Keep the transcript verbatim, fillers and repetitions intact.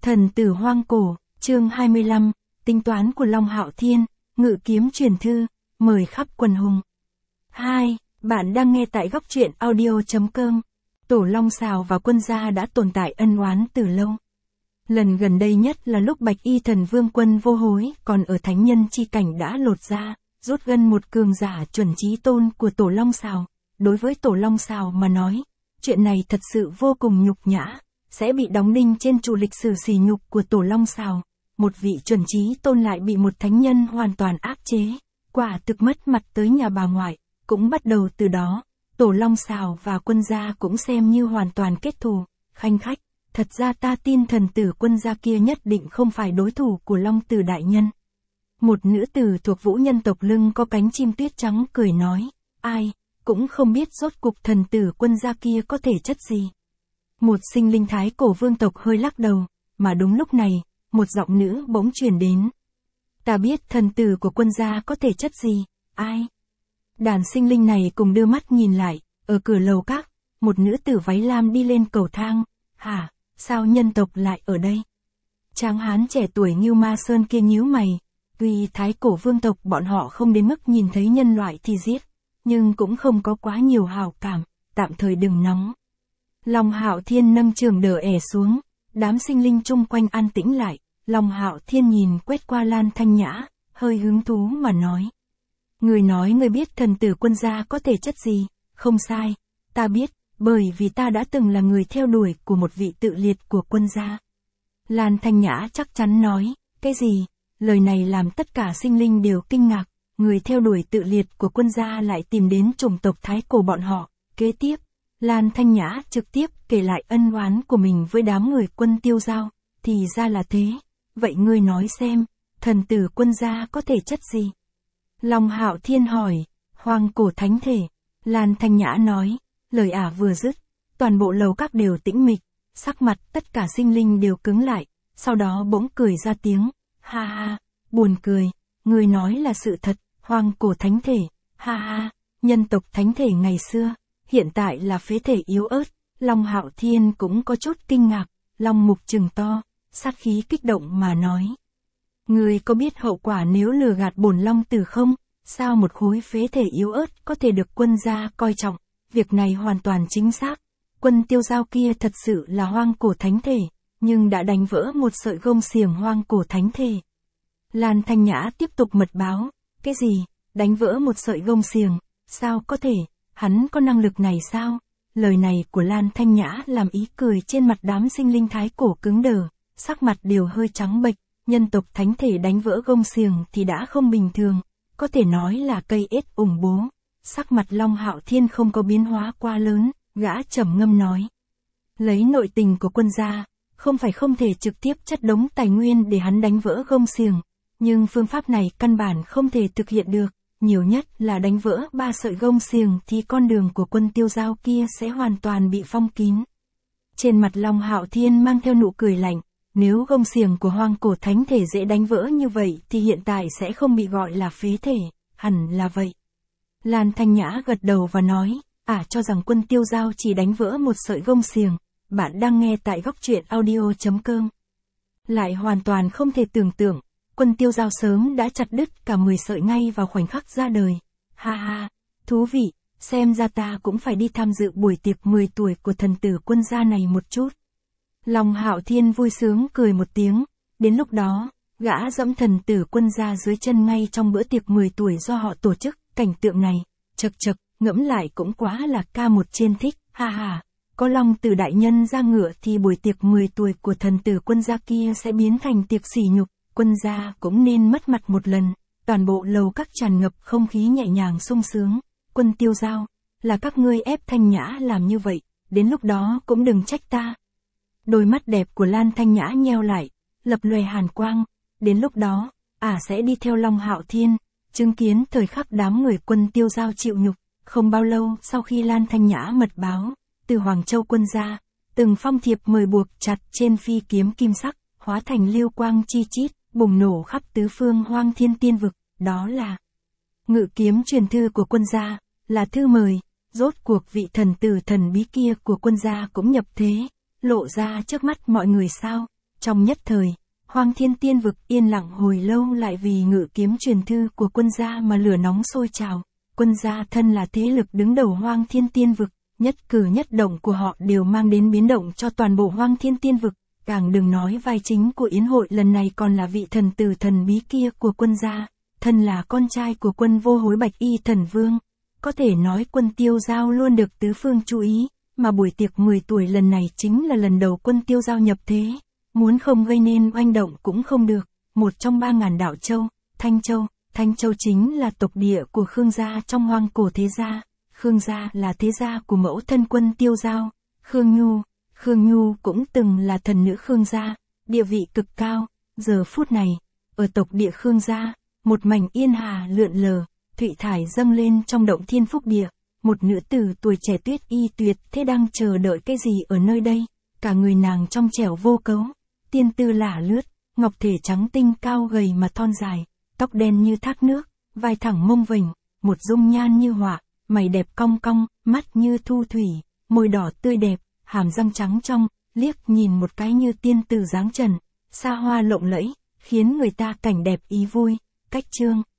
Thần tử hoang cổ, chương hai mươi lăm, tính toán của Long Hạo Thiên, ngự kiếm truyền thư, mời khắp quần hùng. hai. Bạn đang nghe tại góc truyện audio chấm com. Tổ Long Sào và Quân gia đã tồn tại ân oán từ lâu. Lần gần đây nhất là lúc Bạch Y Thần Vương Quân Vô Hối còn ở thánh nhân chi cảnh đã lột ra, rút gân một cường giả chuẩn chí tôn của Tổ Long Sào. Đối với Tổ Long Sào mà nói, chuyện này thật sự vô cùng nhục nhã, sẽ bị đóng đinh trên trụ lịch sử sỉ nhục của Tổ Long Sào. Một vị chuẩn chí tôn lại bị một thánh nhân hoàn toàn áp chế, quả thực mất mặt tới nhà bà ngoại. Cũng bắt đầu từ đó, Tổ Long Sào và Quân gia cũng xem như hoàn toàn kết thù. Khanh khách, thật ra ta tin thần tử Quân gia kia nhất định không phải đối thủ của Long Tử đại nhân. Một nữ tử thuộc vũ nhân tộc lưng có cánh chim tuyết trắng cười nói, ai, cũng không biết rốt cục thần tử Quân gia kia có thể chất gì. Một sinh linh thái cổ vương tộc hơi lắc đầu, mà đúng lúc này, một giọng nữ bỗng truyền đến. Ta biết thần tử của Quân gia có thể chất gì, ai? Đàn sinh linh này cùng đưa mắt nhìn lại, ở cửa lầu các, một nữ tử váy lam đi lên cầu thang. Hả, sao nhân tộc lại ở đây? Tráng hán trẻ tuổi Ngưu Ma Sơn kia nhíu mày, tuy thái cổ vương tộc bọn họ không đến mức nhìn thấy nhân loại thì giết, nhưng cũng không có quá nhiều hào cảm, tạm thời đừng nóng. Long Hạo Thiên nâng trường đỡ ẻ xuống, đám sinh linh chung quanh an tĩnh lại, Long Hạo Thiên nhìn quét qua Lan Thanh Nhã, hơi hứng thú mà nói. Người nói người biết thần tử Quân gia có thể chất gì, không sai, ta biết, bởi vì ta đã từng là người theo đuổi của một vị tự liệt của Quân gia. Lan Thanh Nhã chắc chắn nói, cái gì? Lời này làm tất cả sinh linh đều kinh ngạc, người theo đuổi tự liệt của Quân gia lại tìm đến chủng tộc thái cổ bọn họ. Kế tiếp, Lan Thanh Nhã trực tiếp kể lại ân oán của mình với đám người Quân Tiêu Giao, thì ra là thế, vậy ngươi nói xem, thần tử Quân gia có thể chất gì? Long Hạo Thiên hỏi, hoang cổ thánh thể. Lan Thanh Nhã nói, lời ả vừa dứt, toàn bộ lầu các đều tĩnh mịch, sắc mặt tất cả sinh linh đều cứng lại, sau đó bỗng cười ra tiếng, ha ha, buồn cười, người nói là sự thật, hoang cổ thánh thể, ha ha, nhân tộc thánh thể ngày xưa, hiện tại là phế thể yếu ớt. Long Hạo Thiên cũng có chút kinh ngạc, long mục trừng to, sát khí kích động mà nói. Người có biết hậu quả nếu lừa gạt bổn long tử không? Sao một khối phế thể yếu ớt có thể được Quân gia coi trọng? Việc này hoàn toàn chính xác. Quân Tiêu Giao kia thật sự là hoang cổ thánh thể, nhưng đã đánh vỡ một sợi gông xiềng hoang cổ thánh thể. Lan Thanh Nhã tiếp tục mật báo, cái gì? Đánh vỡ một sợi gông xiềng? Sao có thể? Hắn có năng lực này sao? Lời này của Lan Thanh Nhã làm ý cười trên mặt đám sinh linh thái cổ cứng đờ, sắc mặt đều hơi trắng bệch. Nhân tộc thánh thể đánh vỡ gông xiềng thì đã không bình thường, có thể nói là cây ết ủng bố. Sắc mặt Long Hạo Thiên không có biến hóa quá lớn, gã trầm ngâm nói. Lấy nội tình của Quân gia, không phải không thể trực tiếp chất đống tài nguyên để hắn đánh vỡ gông xiềng, nhưng phương pháp này căn bản không thể thực hiện được, nhiều nhất là đánh vỡ ba sợi gông xiềng thì con đường của Quân Tiêu Giao kia sẽ hoàn toàn bị phong kín. Trên mặt Long Hạo Thiên mang theo nụ cười lạnh. Nếu gông xiềng của hoang cổ thánh thể dễ đánh vỡ như vậy thì hiện tại sẽ không bị gọi là phế thể, hẳn là vậy. Lan Thanh Nhã gật đầu và nói, ả à, cho rằng Quân Tiêu Giao chỉ đánh vỡ một sợi gông xiềng, bạn đang nghe tại góc truyện audio chấm com. Lại hoàn toàn không thể tưởng tượng, Quân Tiêu Giao sớm đã chặt đứt cả mười sợi ngay vào khoảnh khắc ra đời. Ha ha, thú vị, xem ra ta cũng phải đi tham dự buổi tiệc mười tuổi của thần tử Quân gia này một chút. Long Hạo Thiên vui sướng cười một tiếng, đến lúc đó, gã dẫm thần tử Quân gia dưới chân ngay trong bữa tiệc mười tuổi do họ tổ chức, cảnh tượng này, chật chật, ngẫm lại cũng quá là ca một trên thích, ha ha, có Long Tử đại nhân ra ngựa thì buổi tiệc mười tuổi của thần tử Quân gia kia sẽ biến thành tiệc sỉ nhục, Quân gia cũng nên mất mặt một lần. Toàn bộ lầu các tràn ngập không khí nhẹ nhàng sung sướng. Quân Tiêu Giao, là các ngươi ép Thanh Nhã làm như vậy, đến lúc đó cũng đừng trách ta. Đôi mắt đẹp của Lan Thanh Nhã nheo lại, lập lòe hàn quang, đến lúc đó, ả à sẽ đi theo Long Hạo Thiên, chứng kiến thời khắc đám người Quân Tiêu Giao chịu nhục. Không bao lâu sau khi Lan Thanh Nhã mật báo, từ Hoàng Châu Quân gia, từng phong thiệp mời buộc chặt trên phi kiếm kim sắc, hóa thành lưu quang chi chít, bùng nổ khắp tứ phương Hoang Thiên Tiên vực, đó là ngự kiếm truyền thư của Quân gia, là thư mời, rốt cuộc vị thần tử thần bí kia của Quân gia cũng nhập thế, lộ ra trước mắt mọi người sao? Trong nhất thời, Hoang Thiên Tiên Vực yên lặng hồi lâu lại vì ngự kiếm truyền thư của quân gia mà lửa nóng sôi trào. Quân gia thân là thế lực đứng đầu Hoang Thiên Tiên Vực, nhất cử nhất động của họ đều mang đến biến động cho toàn bộ Hoang Thiên Tiên Vực. Càng đừng nói vai chính của yến hội lần này còn là vị thần tử thần bí kia của quân gia, thân là con trai của quân vô hối Bạch Y Thần Vương. Có thể nói quân Tiêu Giao luôn được tứ phương chú ý, mà buổi tiệc mười tuổi lần này chính là lần đầu quân Tiêu Giao nhập thế. Muốn không gây nên oanh động cũng không được, một trong ba ngàn đạo châu, Thanh Châu. Thanh Châu chính là tộc địa của Khương gia trong hoang cổ thế gia. Khương gia là thế gia của mẫu thân quân Tiêu Giao, Khương Nhu. Khương Nhu cũng từng là thần nữ Khương gia, địa vị cực cao. Giờ phút này, ở tộc địa Khương gia, một mảnh yên hà lượn lờ, thụy thải dâng lên trong động thiên phúc địa. Một nữ tử tuổi trẻ tuyết y tuyệt thế đang chờ đợi cái gì ở nơi đây. Cả người nàng trong trẻo vô cấu, tiên tư lả lướt, ngọc thể trắng tinh cao gầy mà thon dài, tóc đen như thác nước, vai thẳng mông vểnh, một dung nhan như họa, mày đẹp cong cong, mắt như thu thủy, môi đỏ tươi đẹp, hàm răng trắng trong, liếc nhìn một cái như tiên tử dáng trần, xa hoa lộng lẫy, khiến người ta cảnh đẹp ý vui. Cách chương